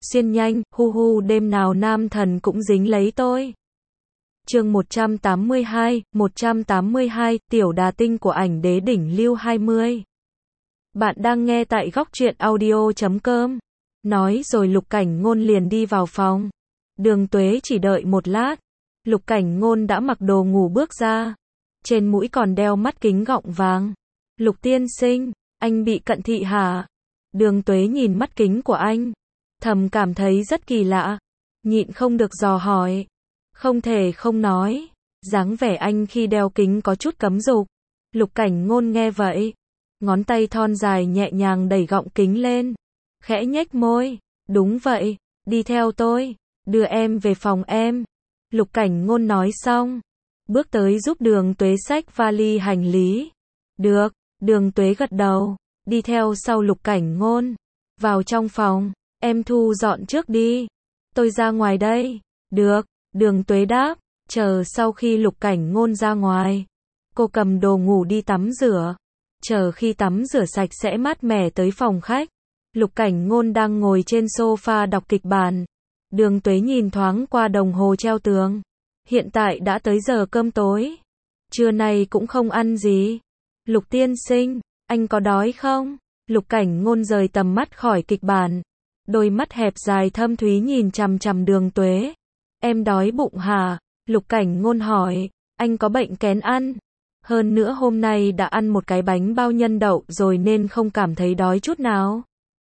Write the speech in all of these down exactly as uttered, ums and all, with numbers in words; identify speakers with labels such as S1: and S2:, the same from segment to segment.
S1: xuyên nhanh, hu hu đêm nào nam thần cũng dính lấy tôi. Chương một trăm tám mươi hai, một trăm tám mươi hai, tiểu đà tinh của ảnh đế đỉnh lưu hai mươi. Bạn đang nghe tại góc truyện audio chấm com. Nói rồi Lục Cảnh Ngôn liền đi vào phòng. Đường Tuế chỉ đợi một lát. Lục Cảnh Ngôn đã mặc đồ ngủ bước ra. Trên mũi còn đeo mắt kính gọng vàng. Lục tiên sinh, anh bị cận thị hả? Đường Tuế nhìn mắt kính của anh. Thầm cảm thấy rất kỳ lạ. Nhịn không được dò hỏi. Không thể không nói. Dáng vẻ anh khi đeo kính có chút cấm dục. Lục Cảnh Ngôn nghe vậy. Ngón tay thon dài nhẹ nhàng đẩy gọng kính lên. Khẽ nhếch môi. Đúng vậy, đi theo tôi. Đưa em về phòng em. Lục Cảnh Ngôn nói xong. Bước tới giúp Đường Tuế xách vali hành lý. Được, Đường Tuế gật đầu. Đi theo sau Lục Cảnh Ngôn. Vào trong phòng. Em thu dọn trước đi. Tôi ra ngoài đây. Được, Đường Tuế đáp. Chờ sau khi Lục Cảnh Ngôn ra ngoài. Cô cầm đồ ngủ đi tắm rửa. Chờ khi tắm rửa sạch sẽ mát mẻ tới phòng khách. Lục Cảnh Ngôn đang ngồi trên sofa đọc kịch bản. Đường Tuế nhìn thoáng qua đồng hồ treo tường. Hiện tại đã tới giờ cơm tối. Trưa nay cũng không ăn gì. Lục tiên sinh, anh có đói không? Lục Cảnh Ngôn rời tầm mắt khỏi kịch bản. Đôi mắt hẹp dài thâm thúy nhìn chằm chằm Đường Tuế. Em đói bụng hả? Lục Cảnh Ngôn hỏi. Anh có bệnh kén ăn. Hơn nữa hôm nay đã ăn một cái bánh bao nhân đậu rồi nên không cảm thấy đói chút nào.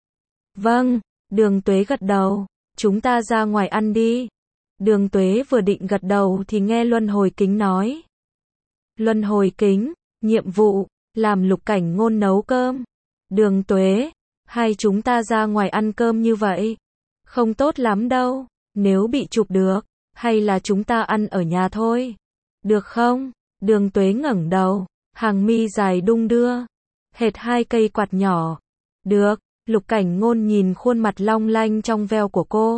S1: Vâng, Đường Tuế gật đầu. Chúng ta ra ngoài ăn đi. Đường Tuế vừa định gật đầu thì nghe Luân Hồi Kính nói. Luân Hồi Kính, nhiệm vụ, làm Lục Cảnh Ngôn nấu cơm. Đường Tuế, hay chúng ta ra ngoài ăn cơm như vậy? Không tốt lắm đâu, nếu bị chụp được, hay là chúng ta ăn ở nhà thôi? Được không? Đường Tuế ngẩng đầu, hàng mi dài đung đưa, hệt hai cây quạt nhỏ. Được, Lục Cảnh Ngôn nhìn khuôn mặt long lanh trong veo của cô.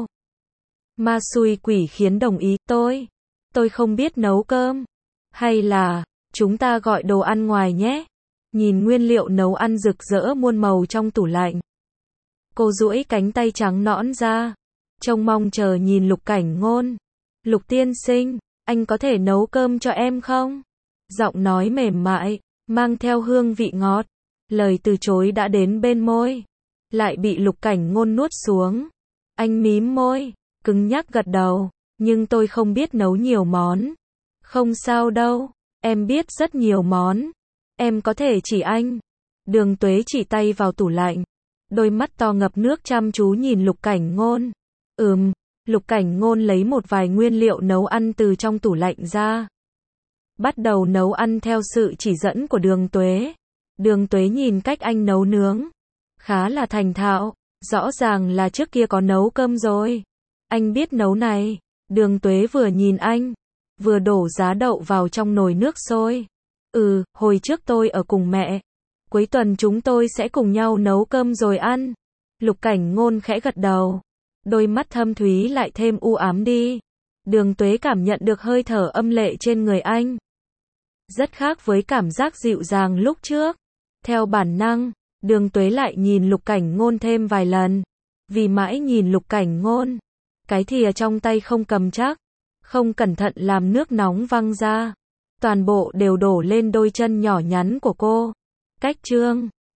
S1: Ma xui quỷ khiến đồng ý, tôi, tôi không biết nấu cơm. Hay là, chúng ta gọi đồ ăn ngoài nhé. Nhìn nguyên liệu nấu ăn rực rỡ muôn màu trong tủ lạnh. Cô duỗi cánh tay trắng nõn ra. Trông mong chờ nhìn Lục Cảnh Ngôn. Lục tiên sinh, anh có thể nấu cơm cho em không? Giọng nói mềm mại, mang theo hương vị ngọt. Lời từ chối đã đến bên môi. Lại bị Lục Cảnh Ngôn nuốt xuống. Anh mím môi, cứng nhắc gật đầu. Nhưng tôi không biết nấu nhiều món. Không sao đâu, em biết rất nhiều món. Em có thể chỉ anh. Đường Tuế chỉ tay vào tủ lạnh. Đôi mắt to ngập nước chăm chú nhìn Lục Cảnh Ngôn. Ừm, Lục Cảnh Ngôn lấy một vài nguyên liệu nấu ăn từ trong tủ lạnh ra. Bắt đầu nấu ăn theo sự chỉ dẫn của Đường Tuế. Đường Tuế nhìn cách anh nấu nướng. Khá là thành thạo. Rõ ràng là trước kia có nấu cơm rồi. Anh biết nấu này. Đường Tuế vừa nhìn anh, vừa đổ giá đậu vào trong nồi nước sôi. Ừ, hồi trước tôi ở cùng mẹ. Cuối tuần chúng tôi sẽ cùng nhau nấu cơm rồi ăn. Lục Cảnh Ngôn khẽ gật đầu. Đôi mắt thâm thúy lại thêm u ám đi. Đường Tuế cảm nhận được hơi thở âm lệ trên người anh. Rất khác với cảm giác dịu dàng lúc trước. Theo bản năng, Đường Tuế lại nhìn Lục Cảnh Ngôn thêm vài lần. Vì mãi nhìn Lục Cảnh Ngôn, cái thìa trong tay không cầm chắc. Không cẩn thận làm nước nóng văng ra. Toàn bộ đều đổ lên đôi chân nhỏ nhắn của cô. Cách trương,